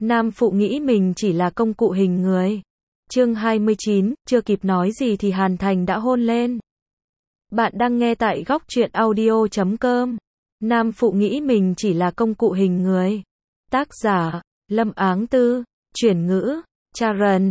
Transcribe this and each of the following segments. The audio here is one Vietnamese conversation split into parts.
Nam phụ nghĩ mình chỉ là công cụ hình người. Chương 29, chưa kịp nói gì thì Hàn Thành đã hôn lên. Bạn đang nghe tại góc truyện audio.com. Nam phụ nghĩ mình chỉ là công cụ hình người. Tác giả, Lâm Áng Tư, chuyển ngữ, Charan,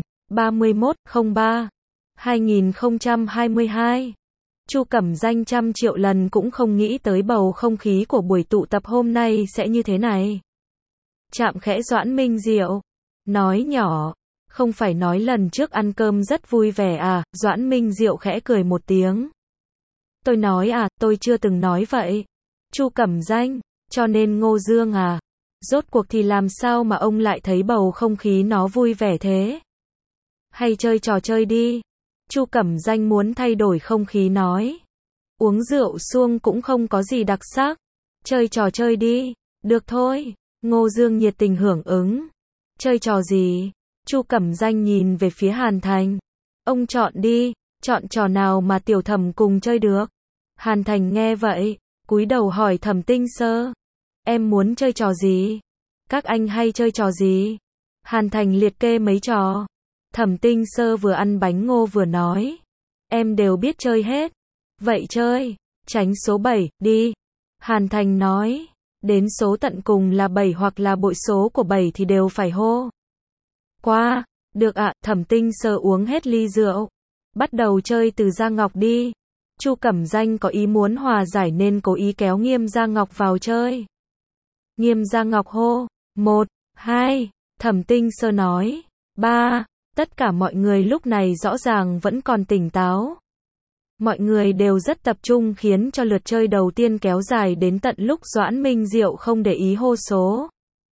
31/03/2022. Chu Cẩm Danh trăm triệu lần cũng không nghĩ tới bầu không khí của buổi tụ tập hôm nay sẽ như thế này. Chạm khẽ Doãn Minh Diệu, nói nhỏ, không phải nói lần trước ăn cơm rất vui vẻ à? Doãn Minh Diệu khẽ cười một tiếng. Tôi nói à, tôi chưa từng nói vậy. Chu Cẩm Danh, cho nên Ngô Dương à? Rốt cuộc thì làm sao mà ông lại thấy bầu không khí nó vui vẻ thế? Hay chơi trò chơi đi. Chu Cẩm Danh muốn thay đổi không khí nói. Uống rượu suông cũng không có gì đặc sắc. Chơi trò chơi đi. Được thôi. Ngô Dương nhiệt tình hưởng ứng. Chơi trò gì? Chu Cẩm Danh nhìn về phía Hàn Thành. Ông chọn đi, chọn trò nào mà tiểu thẩm cùng chơi được. Hàn Thành nghe vậy, cúi đầu hỏi Thẩm Tinh Sơ. Em muốn chơi trò gì? Các anh hay chơi trò gì? Hàn Thành liệt kê mấy trò. Thẩm Tinh Sơ vừa ăn bánh ngô vừa nói. Em đều biết chơi hết. Vậy chơi, tránh số 7, đi. Hàn Thành nói. Đến số tận cùng là 7 hoặc là bội số của 7 thì đều phải hô. Qua, được ạ. Thẩm Tinh Sơ uống hết ly rượu. Bắt đầu chơi từ Gia Ngọc đi. Chu Cẩm Danh có ý muốn hòa giải nên cố ý kéo Nghiêm Gia Ngọc vào chơi. Nghiêm Gia Ngọc hô. 1, 2, Thẩm Tinh Sơ nói. 3, tất cả mọi người lúc này rõ ràng vẫn còn tỉnh táo. Mọi người đều rất tập trung khiến cho lượt chơi đầu tiên kéo dài đến tận lúc Doãn Minh Diệu không để ý hô số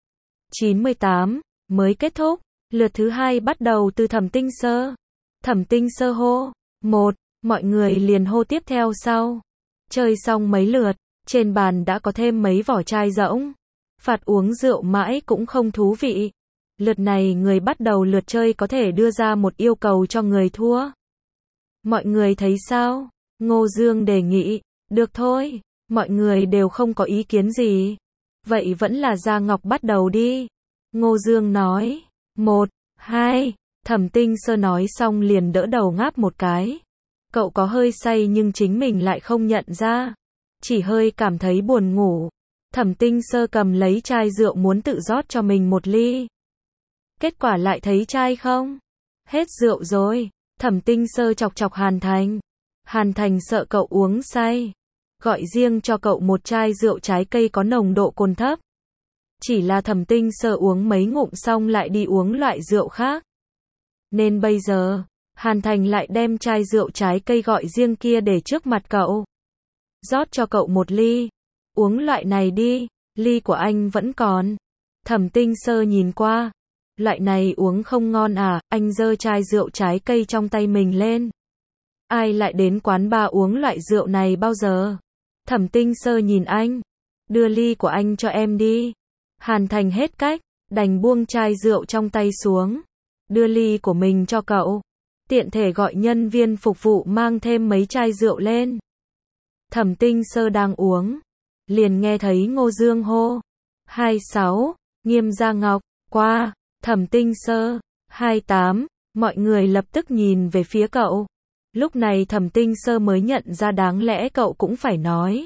98 mới kết thúc. Lượt thứ hai bắt đầu từ Thẩm Tinh Sơ. Thẩm Tinh Sơ hô 1, mọi người liền hô tiếp theo sau. Chơi xong mấy lượt, trên bàn đã có thêm mấy vỏ chai rỗng. Phạt uống rượu mãi cũng không thú vị. Lượt này người bắt đầu lượt chơi có thể đưa ra một yêu cầu cho người thua. Mọi người thấy sao? Ngô Dương đề nghị. Được thôi, mọi người đều không có ý kiến gì. Vậy vẫn là Gia Ngọc bắt đầu đi. Ngô Dương nói. 1, 2, Thẩm Tinh Sơ nói xong liền đỡ đầu ngáp một cái. Cậu có hơi say nhưng chính mình lại không nhận ra. Chỉ hơi cảm thấy buồn ngủ. Thẩm Tinh Sơ cầm lấy chai rượu muốn tự rót cho mình một ly. Kết quả lại thấy chai không? Hết rượu rồi. Thẩm Tinh Sơ chọc chọc Hàn Thành. Hàn Thành sợ cậu uống say. Gọi riêng cho cậu một chai rượu trái cây có nồng độ cồn thấp. Chỉ là Thẩm Tinh Sơ uống mấy ngụm xong lại đi uống loại rượu khác. Nên bây giờ, Hàn Thành lại đem chai rượu trái cây gọi riêng kia để trước mặt cậu. Rót cho cậu một ly. Uống loại này đi, ly của anh vẫn còn. Thẩm Tinh Sơ nhìn qua. Loại này uống không ngon à? Anh giơ chai rượu trái cây trong tay mình lên. Ai lại đến quán bar uống loại rượu này bao giờ? Thẩm Tinh Sơ nhìn anh. Đưa ly của anh cho em đi. Hàn Thành hết cách, đành buông chai rượu trong tay xuống. Đưa ly của mình cho cậu. Tiện thể gọi nhân viên phục vụ mang thêm mấy chai rượu lên. Thẩm Tinh Sơ đang uống. Liền nghe thấy Ngô Dương hô. 26, Nghiêm Gia Ngọc, qua. Thẩm Tinh Sơ, 28, mọi người lập tức nhìn về phía cậu. Lúc này Thẩm Tinh Sơ mới nhận ra đáng lẽ cậu cũng phải nói.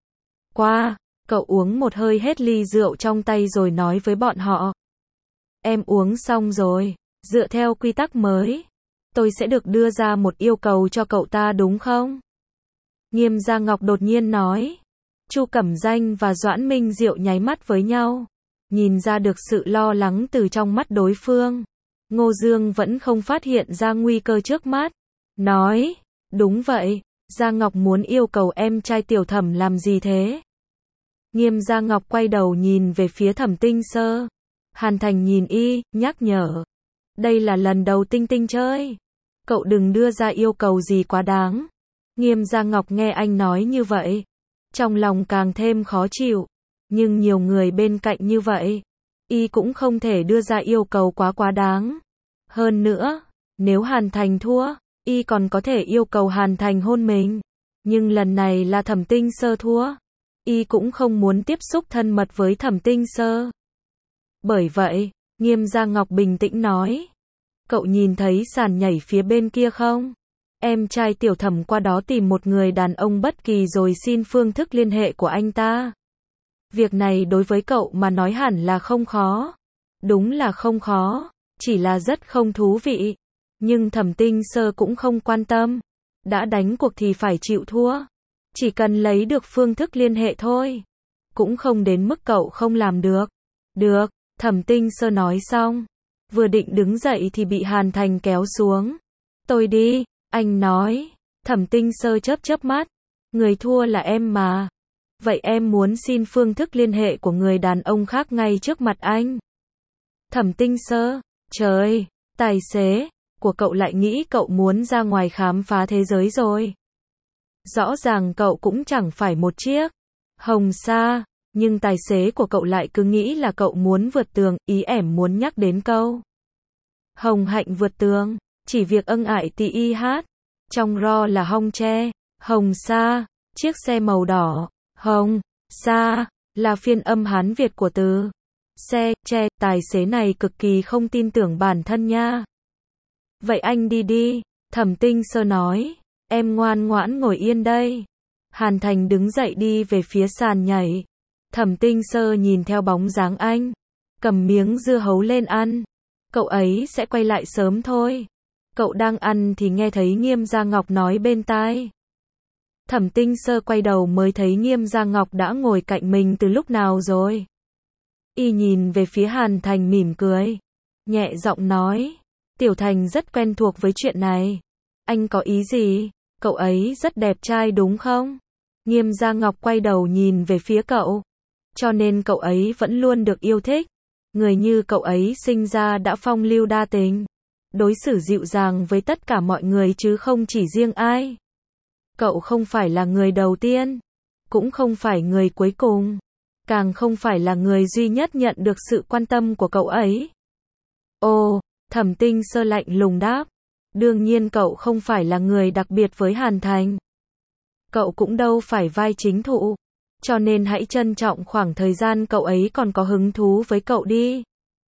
Qua, cậu uống một hơi hết ly rượu trong tay rồi nói với bọn họ. Em uống xong rồi, dựa theo quy tắc mới. Tôi sẽ được đưa ra một yêu cầu cho cậu ta đúng không? Nghiêm Gia Ngọc đột nhiên nói. Chu Cẩm Danh và Doãn Minh Diệu nháy mắt với nhau. Nhìn ra được sự lo lắng từ trong mắt đối phương. Ngô Dương vẫn không phát hiện ra nguy cơ trước mắt. Nói, đúng vậy, Gia Ngọc muốn yêu cầu em trai tiểu thẩm làm gì thế? Nghiêm Gia Ngọc quay đầu nhìn về phía Thẩm Tinh Sơ. Hàn Thành nhìn y, nhắc nhở. Đây là lần đầu Tinh Tinh chơi. Cậu đừng đưa ra yêu cầu gì quá đáng. Nghiêm Gia Ngọc nghe anh nói như vậy. Trong lòng càng thêm khó chịu. Nhưng nhiều người bên cạnh như vậy, y cũng không thể đưa ra yêu cầu quá đáng. Hơn nữa, nếu Hàn Thành thua, y còn có thể yêu cầu Hàn Thành hôn mình. Nhưng lần này là Thẩm Tinh Sơ thua. Y cũng không muốn tiếp xúc thân mật với Thẩm Tinh Sơ. Bởi vậy, Nghiêm Gia Ngọc bình tĩnh nói. Cậu nhìn thấy sàn nhảy phía bên kia không? Em trai Tiểu Thẩm qua đó tìm một người đàn ông bất kỳ rồi xin phương thức liên hệ của anh ta. Việc này đối với cậu mà nói hẳn là không khó. Đúng là không khó, chỉ là rất không thú vị. Nhưng Thẩm Tinh Sơ cũng không quan tâm. Đã đánh cuộc thì phải chịu thua. Chỉ cần lấy được phương thức liên hệ thôi. Cũng không đến mức cậu không làm được. Được, Thẩm Tinh Sơ nói xong. Vừa định đứng dậy thì bị Hàn Thành kéo xuống. Tôi đi, anh nói. Thẩm Tinh Sơ chớp chớp mắt. Người thua là em mà. Vậy em muốn xin phương thức liên hệ của người đàn ông khác ngay trước mặt anh. Thẩm Tinh Sơ, trời, tài xế của cậu lại nghĩ cậu muốn ra ngoài khám phá thế giới rồi. Rõ ràng cậu cũng chẳng phải một chiếc hồng sa, nhưng tài xế của cậu lại cứ nghĩ là cậu muốn vượt tường, ý ẻm muốn nhắc đến câu hồng hạnh vượt tường, chỉ việc ân ải tì y hát. Trong ro là hong tre, hồng sa, chiếc xe màu đỏ, hồng sa, là phiên âm Hán Việt của từ xe, tre, tài xế này cực kỳ không tin tưởng bản thân nha. Vậy anh đi đi, Thẩm Tinh Sơ nói, em ngoan ngoãn ngồi yên đây. Hàn Thành đứng dậy đi về phía sàn nhảy. Thẩm Tinh Sơ nhìn theo bóng dáng anh, cầm miếng dưa hấu lên ăn. Cậu ấy sẽ quay lại sớm thôi. Cậu đang ăn thì nghe thấy Nghiêm Gia Ngọc nói bên tai. Thẩm Tinh Sơ quay đầu mới thấy Nghiêm Gia Ngọc đã ngồi cạnh mình từ lúc nào rồi. Y nhìn về phía Hàn Thành mỉm cười, nhẹ giọng nói, Tiểu Thành rất quen thuộc với chuyện này. Anh có ý gì? Cậu ấy rất đẹp trai đúng không? Nghiêm Gia Ngọc quay đầu nhìn về phía cậu. Cho nên cậu ấy vẫn luôn được yêu thích. Người như cậu ấy sinh ra đã phong lưu đa tình. Đối xử dịu dàng với tất cả mọi người chứ không chỉ riêng ai. Cậu không phải là người đầu tiên. Cũng không phải người cuối cùng. Càng không phải là người duy nhất nhận được sự quan tâm của cậu ấy. Ồ, Thẩm Tinh Sơ lạnh lùng đáp. Đương nhiên cậu không phải là người đặc biệt với Hàn Thành. Cậu cũng đâu phải vai chính thụ. Cho nên hãy trân trọng khoảng thời gian cậu ấy còn có hứng thú với cậu đi.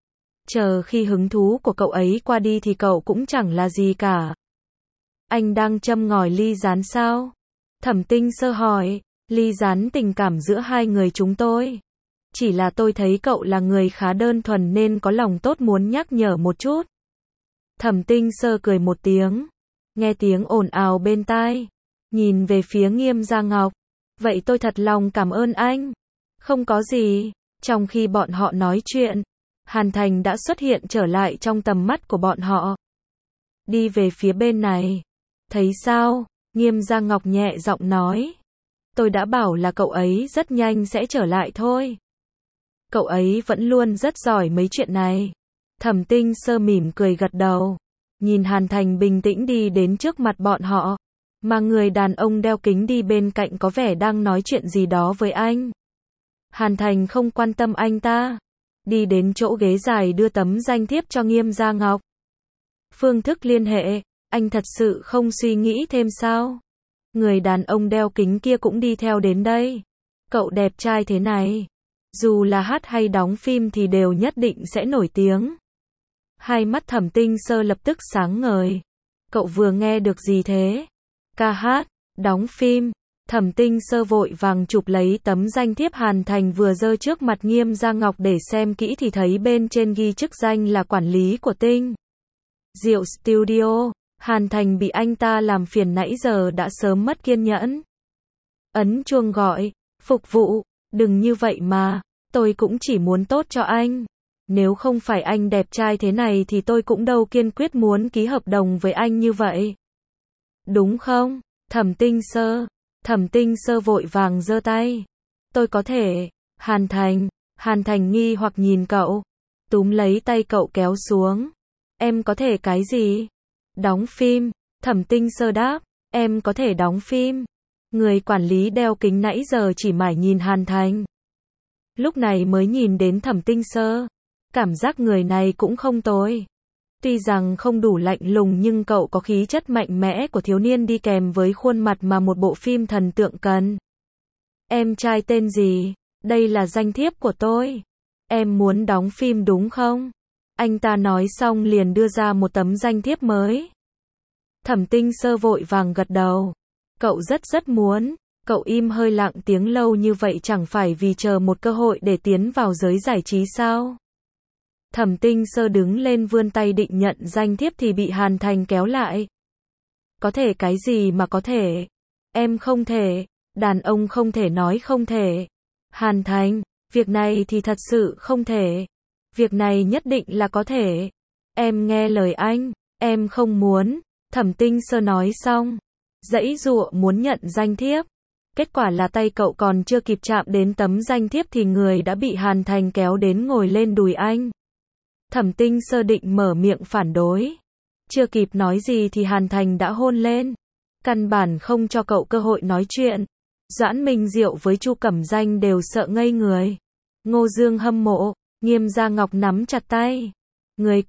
Chờ khi hứng thú của cậu ấy qua đi thì cậu cũng chẳng là gì cả. Anh đang châm ngòi ly gián sao? Thẩm Tinh Sơ hỏi. Ly gián tình cảm giữa hai người chúng tôi. Chỉ là tôi thấy cậu là người khá đơn thuần nên có lòng tốt muốn nhắc nhở một chút. Thẩm Tinh Sơ cười một tiếng. Nghe tiếng ồn ào bên tai. Nhìn về phía Nghiêm Gia Ngọc. Vậy tôi thật lòng cảm ơn anh. Không có gì. Trong khi bọn họ nói chuyện, Hàn Thành đã xuất hiện trở lại trong tầm mắt của bọn họ. Đi về phía bên này. Thấy sao? Nghiêm Gia Ngọc nhẹ giọng nói. Tôi đã bảo là cậu ấy rất nhanh sẽ trở lại thôi. Cậu ấy vẫn luôn rất giỏi mấy chuyện này. Thẩm Tinh Sơ mỉm cười gật đầu. Nhìn Hàn Thành bình tĩnh đi đến trước mặt bọn họ. Mà người đàn ông đeo kính đi bên cạnh có vẻ đang nói chuyện gì đó với anh. Hàn Thành không quan tâm anh ta. Đi đến chỗ ghế dài đưa tấm danh thiếp cho Nghiêm Gia Ngọc. Phương thức liên hệ, anh thật sự không suy nghĩ thêm sao? Người đàn ông đeo kính kia cũng đi theo đến đây. Cậu đẹp trai thế này. Dù là hát hay đóng phim thì đều nhất định sẽ nổi tiếng. Hai mắt Thẩm Tinh Sơ lập tức sáng ngời. Cậu vừa nghe được gì thế? Ca hát, đóng phim. Thẩm Tinh Sơ vội vàng chụp lấy tấm danh thiếp Hàn Thành vừa giơ trước mặt Nghiêm Gia Ngọc để xem kỹ thì thấy bên trên ghi chức danh là quản lý của Tinh Diệu Studio. Hàn Thành bị anh ta làm phiền nãy giờ đã sớm mất kiên nhẫn. Ấn chuông gọi, phục vụ, đừng như vậy mà, tôi cũng chỉ muốn tốt cho anh. Nếu không phải anh đẹp trai thế này thì tôi cũng đâu kiên quyết muốn ký hợp đồng với anh như vậy. Đúng không? Thẩm Tinh Sơ vội vàng giơ tay. Tôi có thể. Hàn Thành nghi hoặc nhìn cậu. Túm lấy tay cậu kéo xuống. Em có thể cái gì? Đóng phim. Thẩm Tinh Sơ đáp. Em có thể đóng phim. Người quản lý đeo kính nãy giờ chỉ mải nhìn Hàn Thành. Lúc này mới nhìn đến Thẩm Tinh Sơ. Cảm giác người này cũng không tồi. Tuy rằng không đủ lạnh lùng nhưng cậu có khí chất mạnh mẽ của thiếu niên đi kèm với khuôn mặt mà một bộ phim thần tượng cần. Em trai tên gì? Đây là danh thiếp của tôi. Em muốn đóng phim đúng không? Anh ta nói xong liền đưa ra một tấm danh thiếp mới. Thẩm Tinh Sơ vội vàng gật đầu. Cậu rất muốn. Cậu im hơi lặng tiếng lâu như vậy chẳng phải vì chờ một cơ hội để tiến vào giới giải trí sao? Thẩm Tinh Sơ đứng lên vươn tay định nhận danh thiếp thì bị Hàn Thành kéo lại. Có thể cái gì mà có thể? Em không thể. Đàn ông không thể nói không thể. Hàn Thành, việc này thì thật sự không thể. Việc này nhất định là có thể. Em nghe lời anh, em không muốn. Thẩm Tinh Sơ nói xong, giãy giụa muốn nhận danh thiếp. Kết quả là tay cậu còn chưa kịp chạm đến tấm danh thiếp thì người đã bị Hàn Thành kéo đến ngồi lên đùi anh. Thẩm Tinh Sơ định mở miệng phản đối. Chưa kịp nói gì thì Hàn Thành đã hôn lên. Căn bản không cho cậu cơ hội nói chuyện. Doãn Minh Diệu với Chu Cẩm Danh đều sợ ngây người. Ngô Dương hâm mộ, Nghiêm Gia Ngọc nắm chặt tay. Người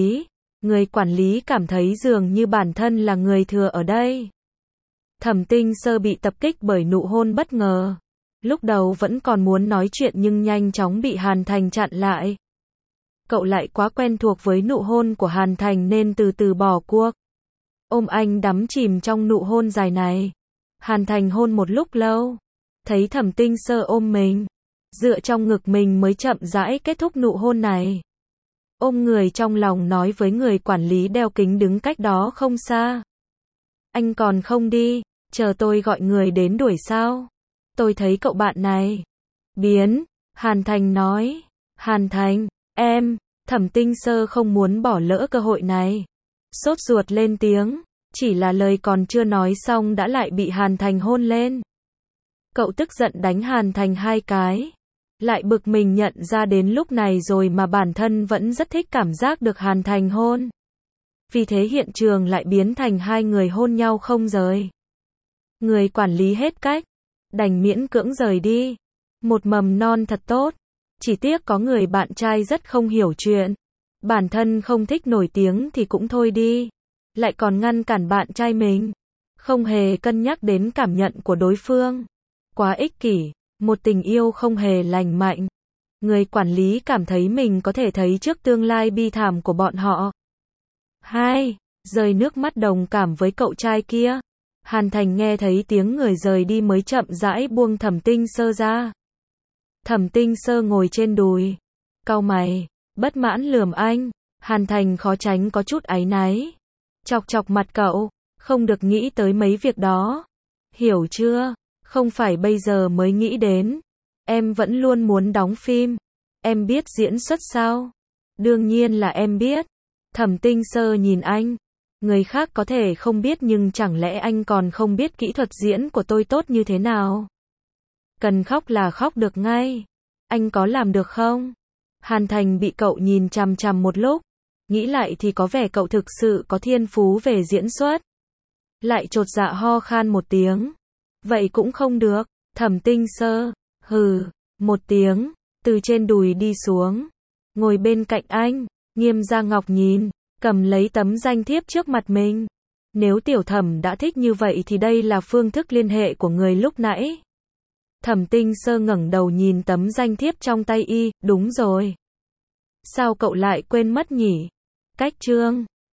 quản lý cảm thấy dường như bản thân là người thừa ở đây. Thẩm Tinh Sơ bị tập kích bởi nụ hôn bất ngờ. Lúc đầu vẫn còn muốn nói chuyện nhưng nhanh chóng bị Hàn Thành chặn lại. Cậu lại quá quen thuộc với nụ hôn của Hàn Thành nên từ từ bỏ cuộc. Ôm anh đắm chìm trong nụ hôn dài này. Hàn Thành hôn một lúc lâu. Thấy Thẩm Tinh Sơ ôm mình, dựa trong ngực mình mới chậm rãi kết thúc nụ hôn này. Ôm người trong lòng nói với người quản lý đeo kính đứng cách đó không xa. Anh còn không đi, chờ tôi gọi người đến đuổi sao? Tôi thấy cậu bạn này biến. Hàn Thành nói. Hàn Thành, em. Thẩm Tinh Sơ không muốn bỏ lỡ cơ hội này. Sốt ruột lên tiếng. Chỉ là lời còn chưa nói xong đã lại bị Hàn Thành hôn lên. Cậu tức giận đánh Hàn Thành 2 cái. Lại bực mình nhận ra đến lúc này rồi mà bản thân vẫn rất thích cảm giác được Hàn Thành hôn. Vì thế hiện trường lại biến thành hai người hôn nhau không rời. Người quản lý hết cách, đành miễn cưỡng rời đi. Một mầm non thật tốt. Chỉ tiếc có người bạn trai rất không hiểu chuyện. Bản thân không thích nổi tiếng thì cũng thôi đi. Lại còn ngăn cản bạn trai mình. Không hề cân nhắc đến cảm nhận của đối phương. Quá ích kỷ. Một tình yêu không hề lành mạnh. Người quản lý cảm thấy mình có thể thấy trước tương lai bi thảm của bọn họ. 2. Rơi nước mắt đồng cảm với cậu trai kia. Hàn Thành nghe thấy tiếng người rời đi mới chậm rãi buông Thẩm Tinh Sơ ra. Thẩm Tinh Sơ ngồi trên đùi. Cau mày, bất mãn lườm anh. Hàn Thành khó tránh có chút áy náy. Chọc chọc mặt cậu, không được nghĩ tới mấy việc đó. Hiểu chưa? Không phải bây giờ mới nghĩ đến. Em vẫn luôn muốn đóng phim. Em biết diễn xuất sao? Đương nhiên là em biết. Thẩm Tinh Sơ nhìn anh. Người khác có thể không biết nhưng chẳng lẽ anh còn không biết kỹ thuật diễn của tôi tốt như thế nào? Cần khóc là khóc được ngay. Anh có làm được không? Hàn Thành bị cậu nhìn chằm chằm một lúc. Nghĩ lại thì có vẻ cậu thực sự có thiên phú về diễn xuất. Lại chột dạ ho khan một tiếng. Vậy cũng không được. Thẩm Tinh Sơ, hừ, một tiếng, từ trên đùi đi xuống. Ngồi bên cạnh anh, Nghiêm Gia Ngọc nhìn, cầm lấy tấm danh thiếp trước mặt mình. Nếu Tiểu Thẩm đã thích như vậy thì đây là phương thức liên hệ của người lúc nãy. Thẩm Tinh Sơ ngẩng đầu nhìn tấm danh thiếp trong tay y, đúng rồi. Sao cậu lại quên mất nhỉ? Cách chương